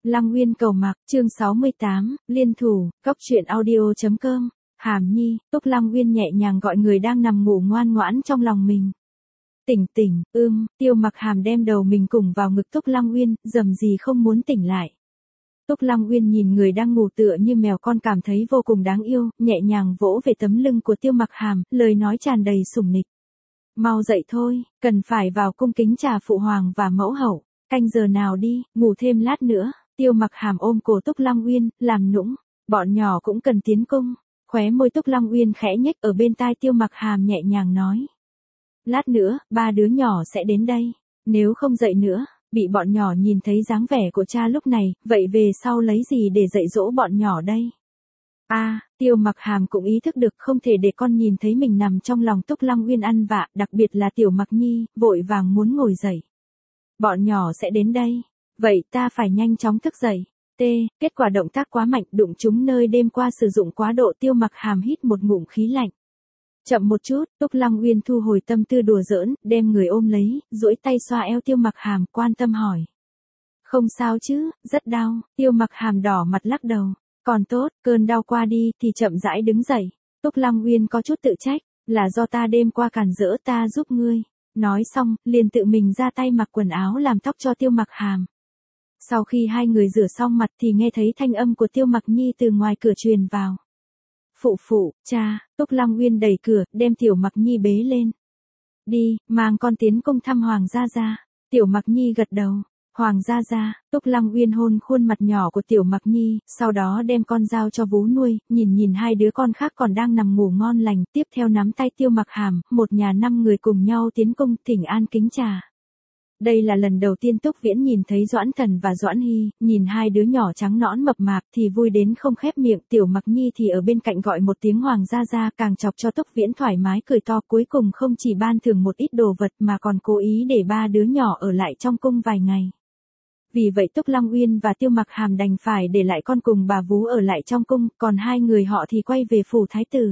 Lăng Uyên cầu mặc, chương 68, liên thủ, cốc truyện audio.com, Hàm Nhi, Túc Lăng Uyên nhẹ nhàng gọi người đang nằm ngủ ngoan ngoãn trong lòng mình. Tỉnh tỉnh, Tiêu Mặc Hàm đem đầu mình cùng vào ngực Túc Lăng Uyên, dầm gì không muốn tỉnh lại. Túc Lăng Uyên nhìn người đang ngủ tựa như mèo con cảm thấy vô cùng đáng yêu, nhẹ nhàng vỗ về tấm lưng của Tiêu Mặc Hàm, lời nói tràn đầy sủng nịch. Mau dậy thôi, cần phải vào cung kính trà phụ hoàng và mẫu hậu, canh giờ nào đi, ngủ thêm lát nữa. Tiêu Mặc Hàm ôm cổ Túc Lăng Uyên, làm nũng, bọn nhỏ cũng cần tiến cung. Khóe môi Túc Lăng Uyên khẽ nhếch ở bên tai Tiêu Mặc Hàm nhẹ nhàng nói. Lát nữa, ba đứa nhỏ sẽ đến đây, nếu không dậy nữa, bị bọn nhỏ nhìn thấy dáng vẻ của cha lúc này, vậy về sau lấy gì để dạy dỗ bọn nhỏ đây? Tiêu Mặc Hàm cũng ý thức được không thể để con nhìn thấy mình nằm trong lòng Túc Lăng Uyên ăn vạ, đặc biệt là Tiểu Mặc Nhi, vội vàng muốn ngồi dậy. Bọn nhỏ sẽ đến đây, vậy ta phải nhanh chóng thức dậy. Kết quả động tác quá mạnh đụng trúng nơi đêm qua sử dụng quá độ. Tiêu Mặc Hàm hít một ngụm khí lạnh. Chậm một chút, Túc Lăng Uyên thu hồi tâm tư đùa giỡn, đem người ôm lấy, duỗi tay xoa eo Tiêu Mặc Hàm, quan tâm hỏi. Không sao chứ, rất đau. Tiêu Mặc Hàm đỏ mặt lắc đầu. Còn tốt, cơn đau qua đi thì chậm rãi đứng dậy. Túc Lăng Uyên có chút tự trách, là do ta đêm qua cản rỡ, ta giúp ngươi. Nói xong, liền tự mình ra tay mặc quần áo làm tóc cho Tiêu Mặc Hàm. Sau khi hai người rửa xong mặt thì nghe thấy thanh âm của Tiêu Mặc Nhi từ ngoài cửa truyền vào. Phụ, cha. Túc Lăng Uyên đẩy cửa, đem Tiểu Mặc Nhi bế lên. Đi, mang con tiến cung thăm Hoàng gia gia. Tiểu Mặc Nhi gật đầu. Hoàng gia gia. Túc Lăng Uyên hôn khuôn mặt nhỏ của Tiểu Mặc Nhi, sau đó đem con giao cho vú nuôi, nhìn hai đứa con khác còn đang nằm ngủ ngon lành, tiếp theo nắm tay Tiêu Mặc Hàm, một nhà 5 người cùng nhau tiến cung thỉnh an kính trà. Đây là lần đầu tiên Túc Viễn nhìn thấy Doãn Thần và Doãn Hy, nhìn hai đứa nhỏ trắng nõn mập mạp thì vui đến không khép miệng. Tiểu Mặc Nhi thì ở bên cạnh gọi một tiếng Hoàng gia gia, càng chọc cho Túc Viễn thoải mái cười to, cuối cùng không chỉ ban thưởng một ít đồ vật mà còn cố ý để ba đứa nhỏ ở lại trong cung vài ngày. Vì vậy Túc Lăng Uyên và Tiêu Mặc Hàm đành phải để lại con cùng bà vú ở lại trong cung, còn hai người họ thì quay về phủ thái tử.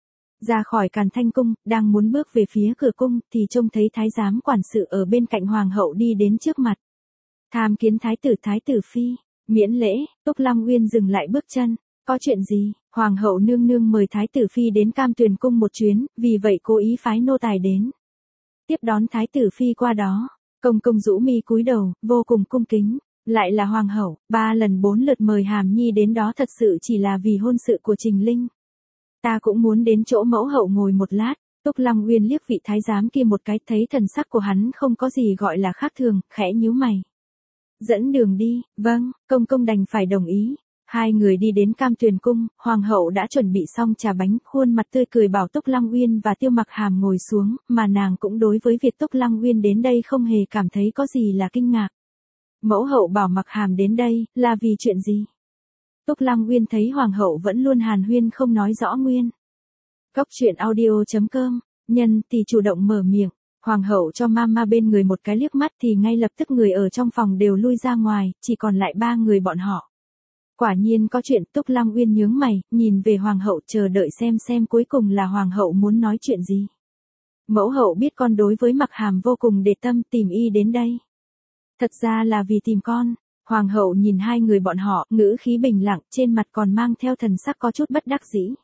Ra khỏi Càn Thanh cung, đang muốn bước về phía cửa cung thì trông thấy thái giám quản sự ở bên cạnh hoàng hậu đi đến trước mặt. Tham kiến thái tử phi, miễn lễ. Túc Lăng Uyên dừng lại bước chân. Có chuyện gì? Hoàng hậu nương nương mời thái tử phi đến Cam Tuyền cung một chuyến, vì vậy cố ý phái nô tài đến tiếp đón thái tử phi qua đó. Công rũ mi cúi đầu, vô cùng cung kính. Lại là hoàng hậu, 3 lần 4 lượt mời Hàm Nhi đến đó thật sự chỉ là vì hôn sự của Trình Linh. Ta cũng muốn đến chỗ mẫu hậu ngồi một lát. Túc Lăng Uyên liếc vị thái giám kia một cái, thấy thần sắc của hắn không có gì gọi là khác thường, khẽ nhíu mày. Dẫn đường đi. Vâng, công đành phải đồng ý. Hai người đi đến Cam Tuyền cung, hoàng hậu đã chuẩn bị xong trà bánh, khuôn mặt tươi cười bảo Túc Lăng Uyên và Tiêu Mặc Hàm ngồi xuống, mà nàng cũng đối với việc Túc Lăng Uyên đến đây không hề cảm thấy có gì là kinh ngạc. Mẫu hậu bảo Mặc Hàm đến đây, là vì chuyện gì? Túc Lăng Uyên thấy hoàng hậu vẫn luôn hàn huyên không nói rõ nguyên. Cốc truyện audio.com, nhân thì chủ động mở miệng, hoàng hậu cho mama bên người một cái liếc mắt thì ngay lập tức người ở trong phòng đều lui ra ngoài, chỉ còn lại 3 người bọn họ. Quả nhiên có chuyện. Túc Lăng Uyên nhướng mày, nhìn về hoàng hậu chờ đợi xem cuối cùng là hoàng hậu muốn nói chuyện gì. Mẫu hậu biết con đối với Mặc Hàm vô cùng để tâm, tìm y đến đây. Thật ra là vì tìm con. Hoàng hậu nhìn hai người bọn họ, ngữ khí bình lặng, trên mặt còn mang theo thần sắc có chút bất đắc dĩ.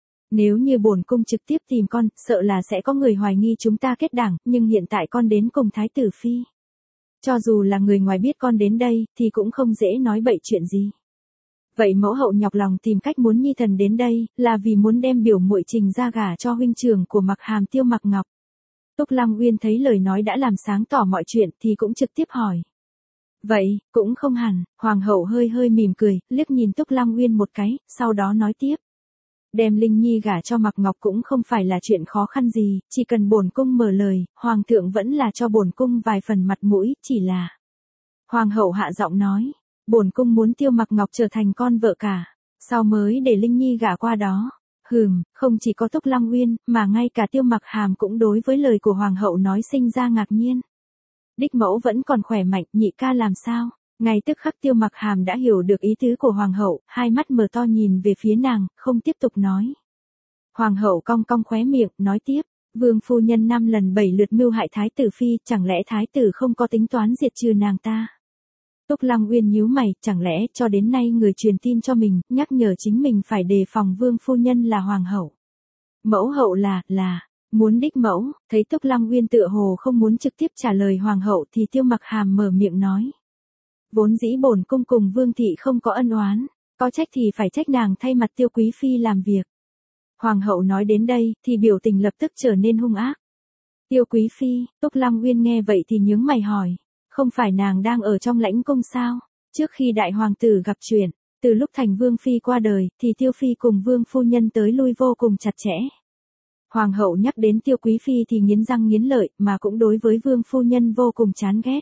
Nếu như bổn cung trực tiếp tìm con, sợ là sẽ có người hoài nghi chúng ta kết đảng, nhưng hiện tại con đến cùng thái tử phi. Cho dù là người ngoài biết con đến đây, thì cũng không dễ nói bậy chuyện gì. Vậy mẫu hậu nhọc lòng tìm cách muốn Nhi thần đến đây, là vì muốn đem biểu muội Trình ra gả cho huynh trưởng của Mặc Hàm, Tiêu Mặc Ngọc. Túc Lăng Uyên thấy lời nói đã làm sáng tỏ mọi chuyện thì cũng trực tiếp hỏi. Vậy, cũng không hẳn. Hoàng hậu hơi mỉm cười, liếc nhìn Túc Lăng Uyên một cái, sau đó nói tiếp. Đem Linh Nhi gả cho Mặc Ngọc cũng không phải là chuyện khó khăn gì, chỉ cần bổn cung mở lời, hoàng thượng vẫn là cho bổn cung vài phần mặt mũi, chỉ là. Hoàng hậu hạ giọng nói. Bổn cung muốn Tiêu Mặc Ngọc trở thành con vợ cả, sau mới để Linh Nhi gả qua đó. Không chỉ có Túc Lăng Uyên, mà ngay cả Tiêu Mặc Hàm cũng đối với lời của hoàng hậu nói sinh ra ngạc nhiên. Đích mẫu vẫn còn khỏe mạnh, nhị ca làm sao? Ngay tức khắc Tiêu Mặc Hàm đã hiểu được ý tứ của hoàng hậu, hai mắt mở to nhìn về phía nàng, không tiếp tục nói. Hoàng hậu cong khóe miệng, nói tiếp. Vương phu nhân 5 lần 7 lượt mưu hại thái tử phi, chẳng lẽ thái tử không có tính toán diệt trừ nàng ta? Túc Lăng Uyên nhíu mày, chẳng lẽ cho đến nay người truyền tin cho mình, nhắc nhở chính mình phải đề phòng vương phu nhân là hoàng hậu. Mẫu hậu là, muốn đích mẫu, thấy Túc Lăng Uyên tựa hồ không muốn trực tiếp trả lời hoàng hậu thì Tiêu Mặc Hàm mở miệng nói. Vốn dĩ bổn cung cùng vương thị không có ân oán, có trách thì phải trách nàng thay mặt Tiêu quý phi làm việc. Hoàng hậu nói đến đây thì biểu tình lập tức trở nên hung ác. Tiêu quý phi, Túc Lăng Uyên nghe vậy thì nhướng mày hỏi. Không phải nàng đang ở trong lãnh cung sao? Trước khi đại hoàng tử gặp chuyện, từ lúc thành vương phi qua đời, thì Tiêu phi cùng vương phu nhân tới lui vô cùng chặt chẽ. Hoàng hậu nhắc đến Tiêu quý phi thì nghiến răng nghiến lợi, mà cũng đối với vương phu nhân vô cùng chán ghét.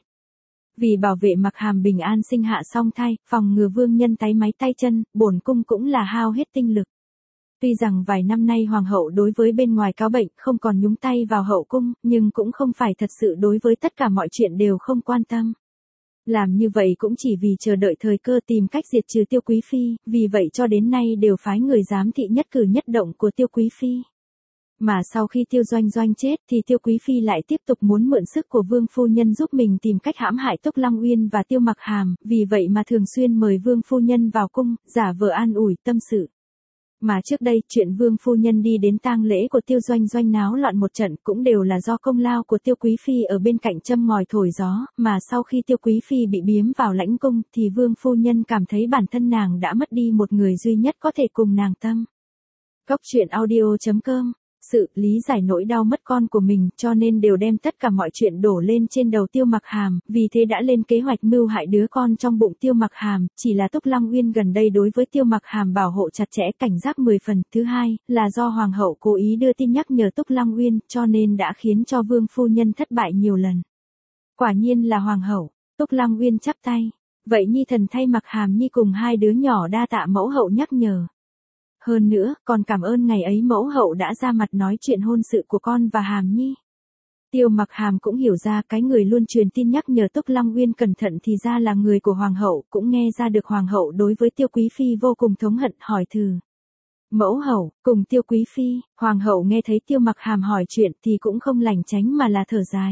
Vì bảo vệ Mặc Hàm bình an sinh hạ song thai, phòng ngừa vương nhân táy máy tay chân, bổn cung cũng là hao hết tinh lực. Tuy rằng vài năm nay hoàng hậu đối với bên ngoài cáo bệnh không còn nhúng tay vào hậu cung, nhưng cũng không phải thật sự đối với tất cả mọi chuyện đều không quan tâm. Làm như vậy cũng chỉ vì chờ đợi thời cơ tìm cách diệt trừ Tiêu quý phi, vì vậy cho đến nay đều phái người giám thị nhất cử nhất động của Tiêu quý phi. Mà sau khi Tiêu Doanh Doanh chết thì Tiêu quý phi lại tiếp tục muốn mượn sức của vương phu nhân giúp mình tìm cách hãm hại Túc Lăng Uyên và Tiêu Mặc Hàm, vì vậy mà thường xuyên mời vương phu nhân vào cung, giả vờ an ủi tâm sự. Mà trước đây, chuyện vương phu nhân đi đến tang lễ của Tiêu Doanh Doanh náo loạn một trận cũng đều là do công lao của Tiêu quý phi ở bên cạnh châm ngòi thổi gió, mà sau khi Tiêu quý phi bị biếm vào lãnh cung thì vương phu nhân cảm thấy bản thân nàng đã mất đi một người duy nhất có thể cùng nàng tâm. Góc truyện audio.com. Sự lý giải nỗi đau mất con của mình, cho nên đều đem tất cả mọi chuyện đổ lên trên đầu Tiêu Mặc Hàm, vì thế đã lên kế hoạch mưu hại đứa con trong bụng Tiêu Mặc Hàm, chỉ là Túc Lăng Uyên gần đây đối với Tiêu Mặc Hàm bảo hộ chặt chẽ, cảnh giác 10 phần. Thứ hai, là do hoàng hậu cố ý đưa tin nhắc nhở Túc Lăng Uyên, cho nên đã khiến cho vương phu nhân thất bại nhiều lần. Quả nhiên là hoàng hậu. Túc Lăng Uyên chắp tay. Vậy nhi thần thay Mặc Hàm nhi cùng hai đứa nhỏ đa tạ mẫu hậu nhắc nhở. Hơn nữa, còn cảm ơn ngày ấy mẫu hậu đã ra mặt nói chuyện hôn sự của con và Hàm nhi. Tiêu Mặc Hàm cũng hiểu ra cái người luôn truyền tin nhắc nhở Túc Lăng Uyên cẩn thận thì ra là người của hoàng hậu, cũng nghe ra được hoàng hậu đối với Tiêu quý phi vô cùng thống hận, hỏi thử. Mẫu hậu, cùng Tiêu quý phi, hoàng hậu nghe thấy Tiêu Mặc Hàm hỏi chuyện thì cũng không lảng tránh mà là thở dài.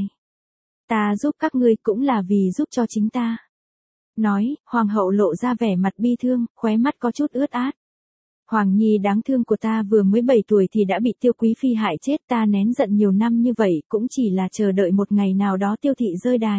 Ta giúp các ngươi cũng là vì giúp cho chính ta. Nói, hoàng hậu lộ ra vẻ mặt bi thương, khóe mắt có chút ướt át. Hoàng nhi đáng thương của ta vừa mới 7 tuổi thì đã bị Tiêu quý phi hại chết, ta nén giận nhiều năm như vậy cũng chỉ là chờ đợi một ngày nào đó Tiêu thị rơi đài.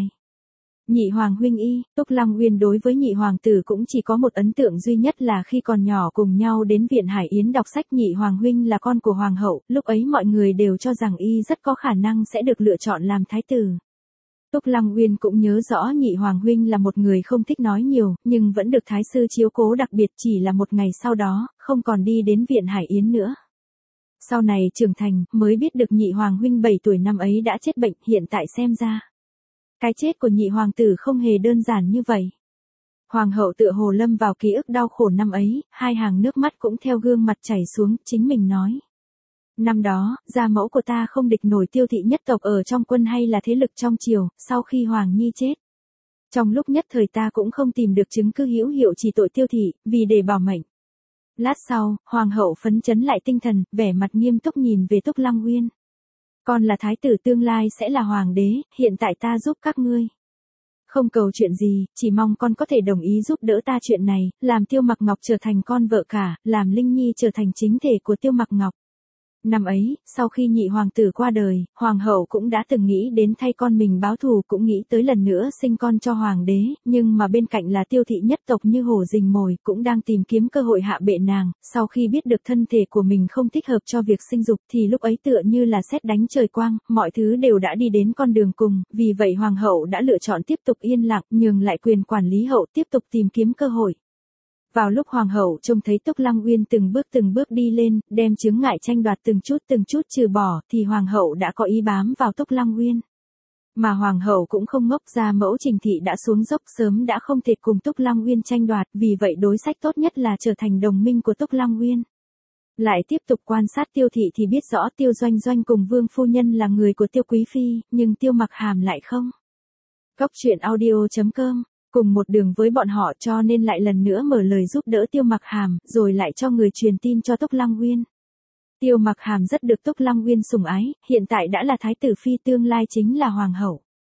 Nhị hoàng huynh y, Túc Lăng Uyên đối với nhị hoàng tử cũng chỉ có một ấn tượng duy nhất là khi còn nhỏ cùng nhau đến viện Hải Yến đọc sách. Nhị hoàng huynh là con của hoàng hậu, lúc ấy mọi người đều cho rằng y rất có khả năng sẽ được lựa chọn làm thái tử. Túc Lăng Uyên cũng nhớ rõ nhị hoàng huynh là một người không thích nói nhiều, nhưng vẫn được thái sư chiếu cố đặc biệt, chỉ là một ngày sau đó, không còn đi đến viện Hải Yến nữa. Sau này trưởng thành, mới biết được nhị hoàng huynh 7 tuổi năm ấy đã chết bệnh, hiện tại xem ra. Cái chết của nhị hoàng tử không hề đơn giản như vậy. Hoàng hậu tựa hồ lâm vào ký ức đau khổ năm ấy, hai hàng nước mắt cũng theo gương mặt chảy xuống, chính mình nói. Năm đó, gia mẫu của ta không địch nổi Tiêu thị nhất tộc ở trong quân hay là thế lực trong triều, sau khi Hoàng Nhi chết. Trong lúc nhất thời ta cũng không tìm được chứng cứ hữu hiệu chỉ tội Tiêu thị, vì để bảo mệnh. Lát sau, Hoàng hậu phấn chấn lại tinh thần, vẻ mặt nghiêm túc nhìn về Túc Lăng Uyên. Con là thái tử tương lai sẽ là hoàng đế, hiện tại ta giúp các ngươi. Không cầu chuyện gì, chỉ mong con có thể đồng ý giúp đỡ ta chuyện này, làm Tiêu Mặc Ngọc trở thành con vợ cả, làm Linh Nhi trở thành chính thể của Tiêu Mặc Ngọc. Năm ấy, sau khi nhị hoàng tử qua đời, hoàng hậu cũng đã từng nghĩ đến thay con mình báo thù, cũng nghĩ tới lần nữa sinh con cho hoàng đế, nhưng mà bên cạnh là Tiêu thị nhất tộc như hổ rình mồi, cũng đang tìm kiếm cơ hội hạ bệ nàng. Sau khi biết được thân thể của mình không thích hợp cho việc sinh dục thì lúc ấy tựa như là sét đánh trời quang, mọi thứ đều đã đi đến con đường cùng, vì vậy hoàng hậu đã lựa chọn tiếp tục yên lặng, nhường lại quyền quản lý hậu tiếp tục tìm kiếm cơ hội. Vào lúc hoàng hậu trông thấy Túc Lăng Uyên từng bước đi lên, đem chướng ngại tranh đoạt từng chút trừ bỏ, thì hoàng hậu đã có ý bám vào Túc Lăng Uyên. Mà hoàng hậu cũng không ngốc, ra mẫu Trình thị đã xuống dốc sớm đã không thể cùng Túc Lăng Uyên tranh đoạt, vì vậy đối sách tốt nhất là trở thành đồng minh của Túc Lăng Uyên. Lại tiếp tục quan sát Tiêu thị thì biết rõ Tiêu Doanh Doanh cùng vương phu nhân là người của Tiêu quý phi, nhưng Tiêu Mặc Hàm lại không. Góc truyện audio.com cùng một đường với bọn họ, cho nên lại lần nữa mở lời giúp đỡ Tiêu Mặc Hàm, rồi lại cho người truyền tin cho Túc Lăng Uyên. Tiêu Mặc Hàm rất được Túc Lăng Uyên sủng ái, hiện tại đã là thái tử phi, tương lai chính là hoàng hậu.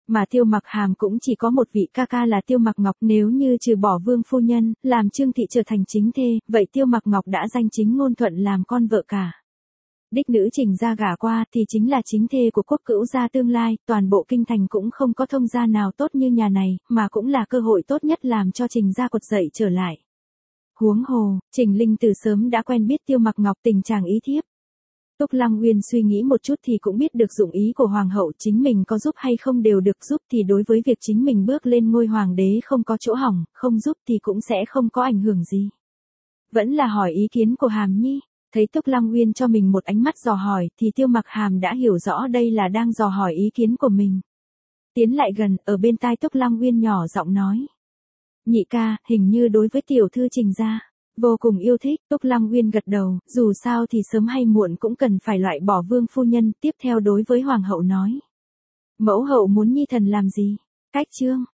Mà Tiêu Mặc Hàm cũng chỉ có một vị ca ca là Tiêu Mặc Ngọc, nếu như trừ bỏ Vương phu nhân, làm Trương thị trở thành chính thê, vậy Tiêu Mặc Ngọc đã danh chính ngôn thuận làm con vợ cả. Đích nữ Trình gia gả qua thì chính là chính thê của Quốc Cữu gia tương lai, toàn bộ kinh thành cũng không có thông gia nào tốt như nhà này, mà cũng là cơ hội tốt nhất làm cho Trình gia quật dậy trở lại. Huống hồ, Trình Linh từ sớm đã quen biết Tiêu Mặc Ngọc tình chàng ý thiếp. Túc Lăng Uyên suy nghĩ một chút thì cũng biết được dụng ý của hoàng hậu, chính mình có giúp hay không đều được giúp, thì đối với việc chính mình bước lên ngôi hoàng đế không có chỗ hỏng, không giúp thì cũng sẽ không có ảnh hưởng gì. Vẫn là hỏi ý kiến của Hàm Nhi. Thấy Túc Lăng Uyên cho mình một ánh mắt dò hỏi thì Tiêu Mặc Hàm đã hiểu rõ đây là đang dò hỏi ý kiến của mình. Tiến lại gần, ở bên tai Túc Lăng Uyên nhỏ giọng nói. Nhị ca, hình như đối với tiểu thư Trình gia vô cùng yêu thích. Túc Lăng Uyên gật đầu, dù sao thì sớm hay muộn cũng cần phải loại bỏ Vương phu nhân. Tiếp theo đối với hoàng hậu nói. Mẫu hậu muốn nhi thần làm gì? Cách chương